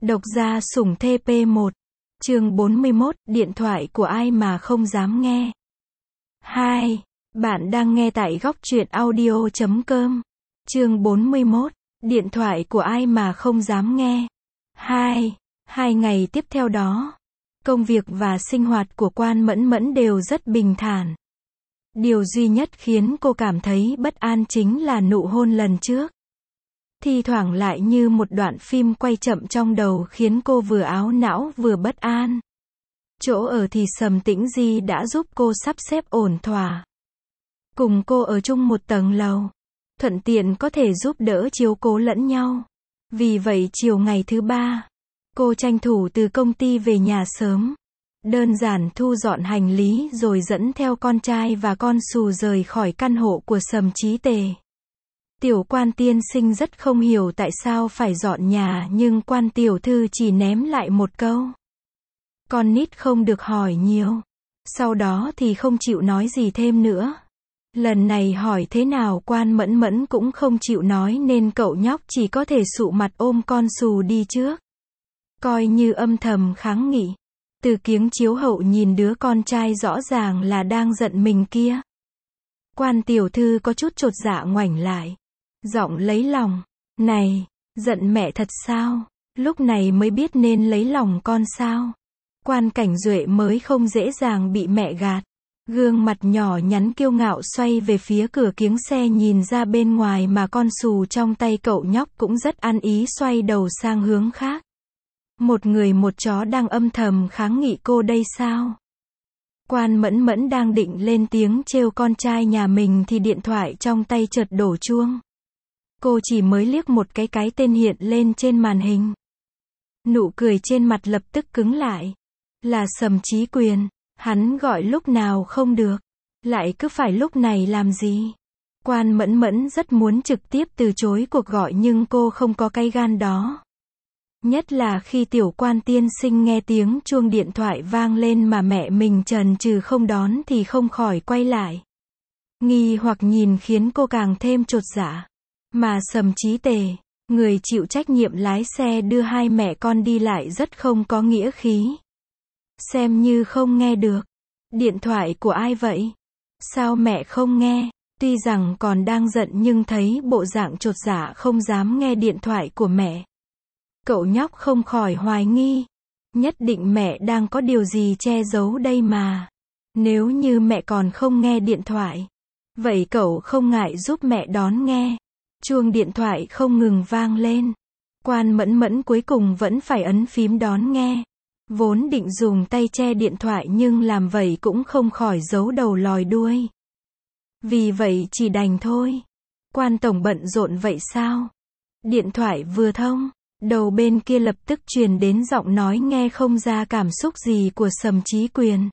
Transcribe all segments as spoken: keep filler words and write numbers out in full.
Độc gia sủng thê pê một. Chương bốn mươi mốt, điện thoại của ai mà không dám nghe. hai. Bạn đang nghe tại góc truyện audio chấm com. Chương bốn mươi mốt, điện thoại của ai mà không dám nghe. hai. Hai ngày tiếp theo đó, công việc và sinh hoạt của Quan Mẫn Mẫn đều rất bình thản. Điều duy nhất khiến cô cảm thấy bất an chính là nụ hôn lần trước. Thi thoảng lại như một đoạn phim quay chậm trong đầu khiến cô vừa áo não vừa bất an. Chỗ ở thì Sầm Tĩnh Di đã giúp cô sắp xếp ổn thỏa. Cùng cô ở chung một tầng lầu, thuận tiện có thể giúp đỡ chiếu cố lẫn nhau. Vì vậy chiều ngày thứ ba, cô tranh thủ từ công ty về nhà sớm. Đơn giản thu dọn hành lý rồi dẫn theo con trai và con Sù rời khỏi căn hộ của Sầm Chí Tề. Tiểu Quan tiên sinh rất không hiểu tại sao phải dọn nhà, nhưng Quan tiểu thư chỉ ném lại một câu: con nít không được hỏi nhiều. Sau đó thì không chịu nói gì thêm nữa. Lần này hỏi thế nào Quan Mẫn Mẫn cũng không chịu nói nên cậu nhóc chỉ có thể sụ mặt ôm con Sù đi trước. Coi như âm thầm kháng nghị. Từ kiếng chiếu hậu nhìn đứa con trai rõ ràng là đang giận mình kia. Quan tiểu thư có chút chột dạ ngoảnh lại. Giọng lấy lòng: này, giận mẹ thật sao? Lúc này mới biết nên lấy lòng con sao? Quan Cảnh Duệ mới không dễ dàng bị mẹ gạt. Gương mặt nhỏ nhắn kiêu ngạo xoay về phía cửa kiếng xe nhìn ra bên ngoài mà con Sù trong tay cậu nhóc cũng rất ăn ý xoay đầu sang hướng khác. Một người một chó đang âm thầm kháng nghị cô đây sao? Quan Mẫn Mẫn đang định lên tiếng trêu con trai nhà mình thì điện thoại trong tay chợt đổ chuông. Cô chỉ mới liếc một cái cái tên hiện lên trên màn hình. Nụ cười trên mặt lập tức cứng lại. Là Sầm Chí Quyền. Hắn gọi lúc nào không được, lại cứ phải lúc này làm gì? Quan Mẫn Mẫn rất muốn trực tiếp từ chối cuộc gọi nhưng cô không có cái gan đó. Nhất là khi Tiểu Quan tiên sinh nghe tiếng chuông điện thoại vang lên mà mẹ mình chần chừ không đón thì không khỏi quay lại. Nghi hoặc nhìn khiến cô càng thêm chột dạ. Mà Sầm Chí Tề, người chịu trách nhiệm lái xe đưa hai mẹ con đi lại rất không có nghĩa khí. Xem như không nghe được. Điện thoại của ai vậy? Sao mẹ không nghe? Tuy rằng còn đang giận nhưng thấy bộ dạng chột dạ không dám nghe điện thoại của mẹ. Cậu nhóc không khỏi hoài nghi. Nhất định mẹ đang có điều gì che giấu đây mà. Nếu như mẹ còn không nghe điện thoại, vậy cậu không ngại giúp mẹ đón nghe. Chuông điện thoại không ngừng vang lên. Quan Mẫn Mẫn cuối cùng vẫn phải ấn phím đón nghe. Vốn định dùng tay che điện thoại nhưng làm vậy cũng không khỏi giấu đầu lòi đuôi. Vì vậy chỉ đành thôi. Quan tổng bận rộn vậy sao? Điện thoại vừa thông, đầu bên kia lập tức truyền đến giọng nói nghe không ra cảm xúc gì của Sầm Chí Quyền.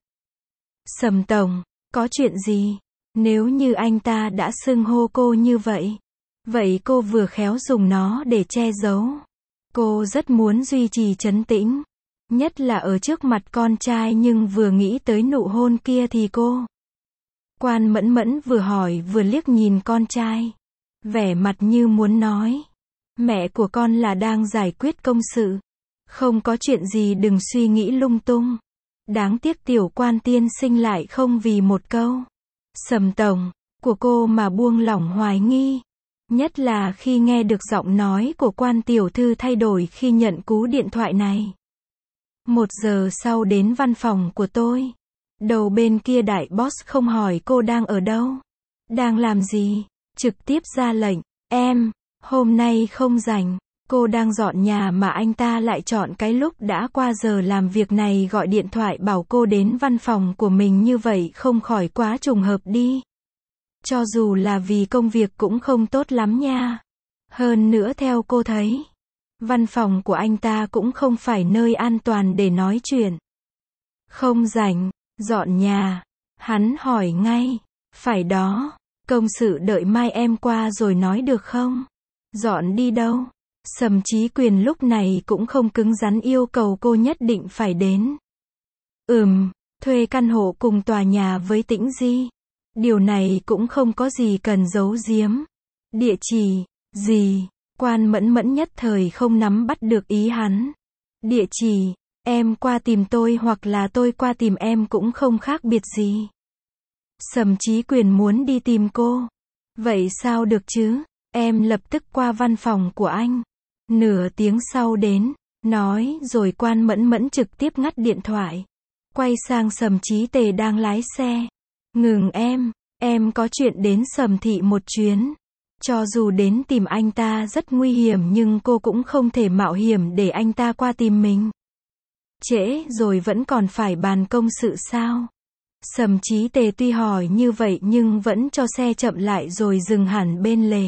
Sầm tổng, có chuyện gì? Nếu như anh ta đã xưng hô cô như vậy, vậy cô vừa khéo dùng nó để che giấu. Cô rất muốn duy trì trấn tĩnh, nhất là ở trước mặt con trai, nhưng vừa nghĩ tới nụ hôn kia thì cô. Quan Mẫn Mẫn vừa hỏi vừa liếc nhìn con trai, vẻ mặt như muốn nói: mẹ của con là đang giải quyết công sự, không có chuyện gì đừng suy nghĩ lung tung. Đáng tiếc Tiểu Quan tiên sinh lại không vì một câu Sầm tổng của cô mà buông lỏng hoài nghi. Nhất là khi nghe được giọng nói của Quan tiểu thư thay đổi khi nhận cú điện thoại này. Một giờ sau đến văn phòng của tôi. Đầu bên kia đại boss không hỏi cô đang ở đâu, đang làm gì, trực tiếp ra lệnh: em, hôm nay không rảnh. Cô đang dọn nhà mà anh ta lại chọn cái lúc đã qua giờ làm việc này gọi điện thoại bảo cô đến văn phòng của mình, như vậy không khỏi quá trùng hợp đi. Cho dù là vì công việc cũng không tốt lắm nha. Hơn nữa theo cô thấy, văn phòng của anh ta cũng không phải nơi an toàn để nói chuyện. Không rảnh, dọn nhà. Hắn hỏi ngay: phải đó, công sự đợi mai em qua rồi nói được không? Dọn đi đâu? Sầm Chí Quyền lúc này cũng không cứng rắn yêu cầu cô nhất định phải đến. Ừm, thuê căn hộ cùng tòa nhà với Tĩnh Di. Điều này cũng không có gì cần giấu giếm. Địa chỉ gì? Quan Mẫn Mẫn nhất thời không nắm bắt được ý hắn. Địa chỉ, em qua tìm tôi hoặc là tôi qua tìm em cũng không khác biệt gì. Sầm Chí Quyền muốn đi tìm cô. Vậy sao được chứ? Em lập tức qua văn phòng của anh. Nửa tiếng sau đến, nói rồi Quan Mẫn Mẫn trực tiếp ngắt điện thoại. Quay sang Sầm Chí Tề đang lái xe. Ngừng em, em có chuyện đến Sầm Thị một chuyến. Cho dù đến tìm anh ta rất nguy hiểm nhưng cô cũng không thể mạo hiểm để anh ta qua tìm mình. Trễ rồi vẫn còn phải bàn công sự sao? Sầm Chí Tề tuy hỏi như vậy nhưng vẫn cho xe chậm lại rồi dừng hẳn bên lề.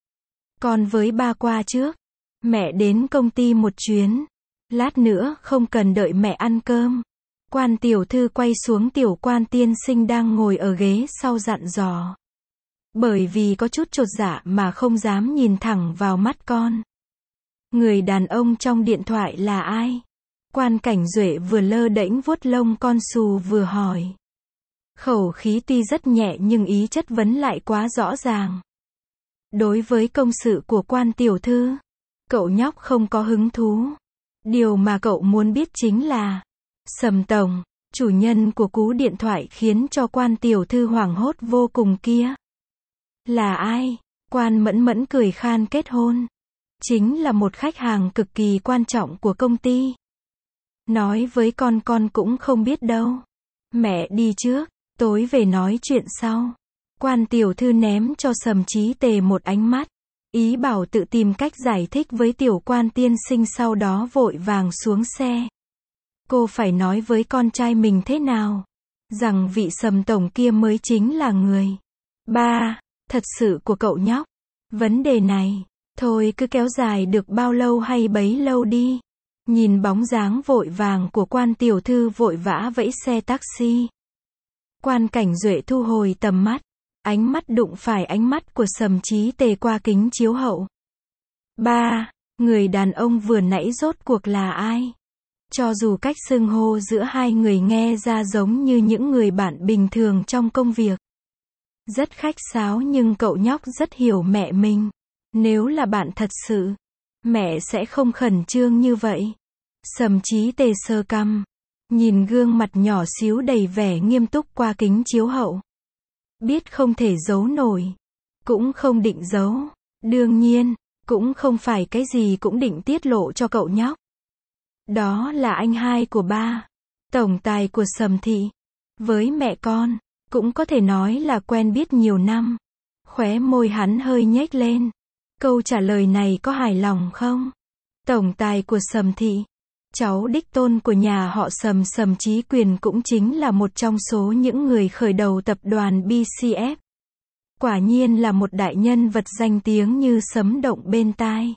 Con với ba qua trước. Mẹ đến công ty một chuyến. Lát nữa không cần đợi mẹ ăn cơm. Quan tiểu thư quay xuống Tiểu Quan tiên sinh đang ngồi ở ghế sau dặn dò. Bởi vì có chút chột dạ mà không dám nhìn thẳng vào mắt con. Người đàn ông trong điện thoại là ai? Quan Cảnh Duệ vừa lơ đễnh vuốt lông con xù vừa hỏi. Khẩu khí tuy rất nhẹ nhưng ý chất vấn lại quá rõ ràng. Đối với công sự của Quan tiểu thư, cậu nhóc không có hứng thú. Điều mà cậu muốn biết chính là Sầm tổng, chủ nhân của cú điện thoại khiến cho Quan tiểu thư hoảng hốt vô cùng kia. Là ai? Quan Mẫn Mẫn cười khan kết hôn. Chính là một khách hàng cực kỳ quan trọng của công ty. Nói với con con cũng không biết đâu. Mẹ đi trước, tối về nói chuyện sau. Quan tiểu thư ném cho Sầm Chí Tề một ánh mắt. Ý bảo tự tìm cách giải thích với Tiểu Quan tiên sinh, sau đó vội vàng xuống xe. Cô phải nói với con trai mình thế nào? Rằng vị Sầm tổng kia mới chính là người. Ba, thật sự của cậu nhóc. Vấn đề này, thôi cứ kéo dài được bao lâu hay bấy lâu đi. Nhìn bóng dáng vội vàng của Quan tiểu thư vội vã vẫy xe taxi. Quan Cảnh Duệ thu hồi tầm mắt. Ánh mắt đụng phải ánh mắt của Sầm Chí Tề qua kính chiếu hậu. Ba, người đàn ông vừa nãy rốt cuộc là ai? Cho dù cách xưng hô giữa hai người nghe ra giống như những người bạn bình thường trong công việc. Rất khách sáo nhưng cậu nhóc rất hiểu mẹ mình. Nếu là bạn thật sự, mẹ sẽ không khẩn trương như vậy. Sầm Chí Tề sơ cằm, nhìn gương mặt nhỏ xíu đầy vẻ nghiêm túc qua kính chiếu hậu. Biết không thể giấu nổi. Cũng không định giấu. Đương nhiên, cũng không phải cái gì cũng định tiết lộ cho cậu nhóc. Đó là anh hai của ba. Tổng tài của Sầm Thị. Với mẹ con, cũng có thể nói là quen biết nhiều năm. Khóe môi hắn hơi nhếch lên. Câu trả lời này có hài lòng không? Tổng tài của Sầm Thị. Cháu đích tôn của nhà họ Sầm Sầm Chí Quyền cũng chính là một trong số những người khởi đầu tập đoàn bê xê ép. Quả nhiên là một đại nhân vật danh tiếng như sấm động bên tai.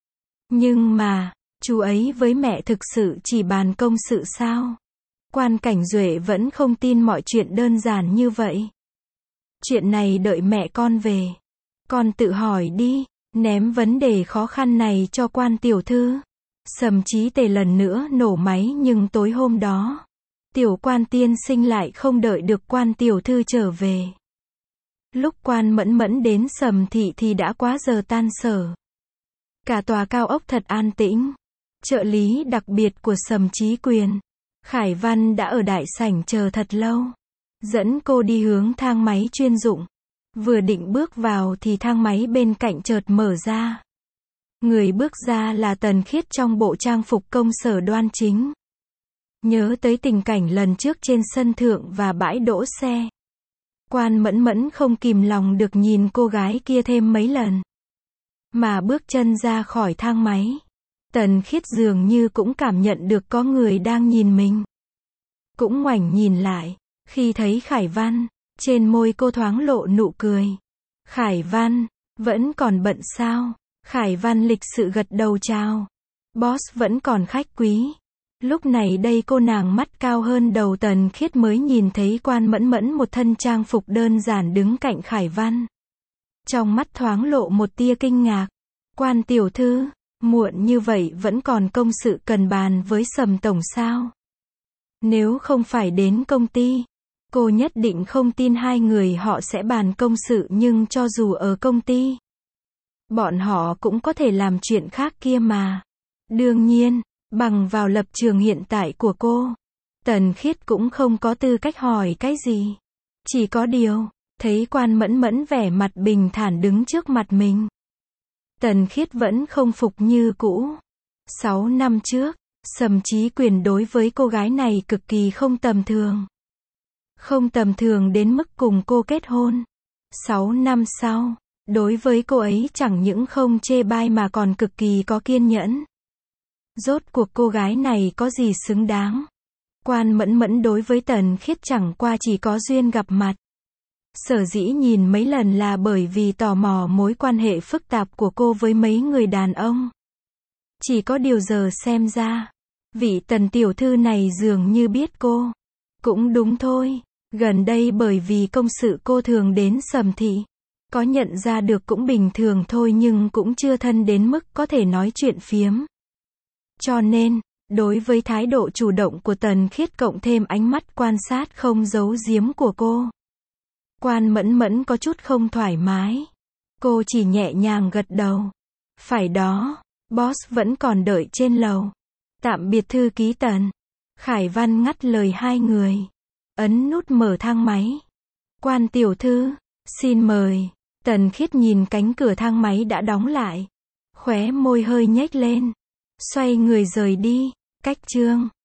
Nhưng mà, chú ấy với mẹ thực sự chỉ bàn công sự sao? Quan Cảnh Duệ vẫn không tin mọi chuyện đơn giản như vậy. Chuyện này đợi mẹ con về. Con tự hỏi đi, ném vấn đề khó khăn này cho Quan tiểu thư. Sầm Chí Tề lần nữa nổ máy nhưng tối hôm đó, Tiểu Quan tiên sinh lại không đợi được Quan tiểu thư trở về. Lúc Quan Mẫn Mẫn đến Sầm Thị thì đã quá giờ tan sở. Cả tòa cao ốc thật an tĩnh. Trợ lý đặc biệt của Sầm Chí Quyền, Khải Văn đã ở đại sảnh chờ thật lâu. Dẫn cô đi hướng thang máy chuyên dụng. Vừa định bước vào thì thang máy bên cạnh chợt mở ra. Người bước ra là Tần Khiết trong bộ trang phục công sở đoan chính. Nhớ tới tình cảnh lần trước trên sân thượng và bãi đỗ xe. Quan Mẫn Mẫn không kìm lòng được nhìn cô gái kia thêm mấy lần. Mà bước chân ra khỏi thang máy, Tần Khiết dường như cũng cảm nhận được có người đang nhìn mình. Cũng ngoảnh nhìn lại, khi thấy Khải Văn, trên môi cô thoáng lộ nụ cười. Khải Văn, vẫn còn bận sao? Khải Văn lịch sự gật đầu chào. Boss vẫn còn khách quý. Lúc này đây cô nàng mắt cao hơn đầu Tần Khiết mới nhìn thấy Quan Mẫn Mẫn một thân trang phục đơn giản đứng cạnh Khải Văn. Trong mắt thoáng lộ một tia kinh ngạc. Quan tiểu thư, muộn như vậy vẫn còn công sự cần bàn với Sầm tổng sao? Nếu không phải đến công ty, cô nhất định không tin hai người họ sẽ bàn công sự, nhưng cho dù ở công ty, bọn họ cũng có thể làm chuyện khác kia mà. Đương nhiên, Bằng vào lập trường hiện tại của cô, Tần Khiết cũng không có tư cách hỏi cái gì. Chỉ có điều, thấy Quan Mẫn Mẫn vẻ mặt bình thản đứng trước mặt mình. Tần Khiết vẫn không phục như cũ. Sáu năm trước, Sầm Chí Quyền đối với cô gái này cực kỳ không tầm thường. Không tầm thường đến mức cùng cô kết hôn. Sáu năm sau, đối với cô ấy chẳng những không chê bai mà còn cực kỳ có kiên nhẫn. Rốt cuộc cô gái này có gì xứng đáng. Quan Mẫn Mẫn đối với Tần Khiết chẳng qua chỉ có duyên gặp mặt. Sở dĩ nhìn mấy lần là bởi vì tò mò mối quan hệ phức tạp của cô với mấy người đàn ông. Chỉ có điều giờ xem ra, vị Tần tiểu thư này dường như biết cô. Cũng đúng thôi, gần đây bởi vì công sự cô thường đến Sầm thị. Có nhận ra được cũng bình thường thôi nhưng cũng chưa thân đến mức có thể nói chuyện phiếm. Cho nên, đối với thái độ chủ động của Tần Khiết cộng thêm ánh mắt quan sát không giấu giếm của cô, Quan Mẫn Mẫn có chút không thoải mái. Cô chỉ nhẹ nhàng gật đầu. Phải đó, boss vẫn còn đợi trên lầu. Tạm biệt thư ký Tần. Khải Văn ngắt lời hai người. Ấn nút mở thang máy. Quan tiểu thư, xin mời. Tần Khiết nhìn cánh cửa thang máy đã đóng lại. Khóe môi hơi nhếch lên. Xoay người rời đi. Cách chương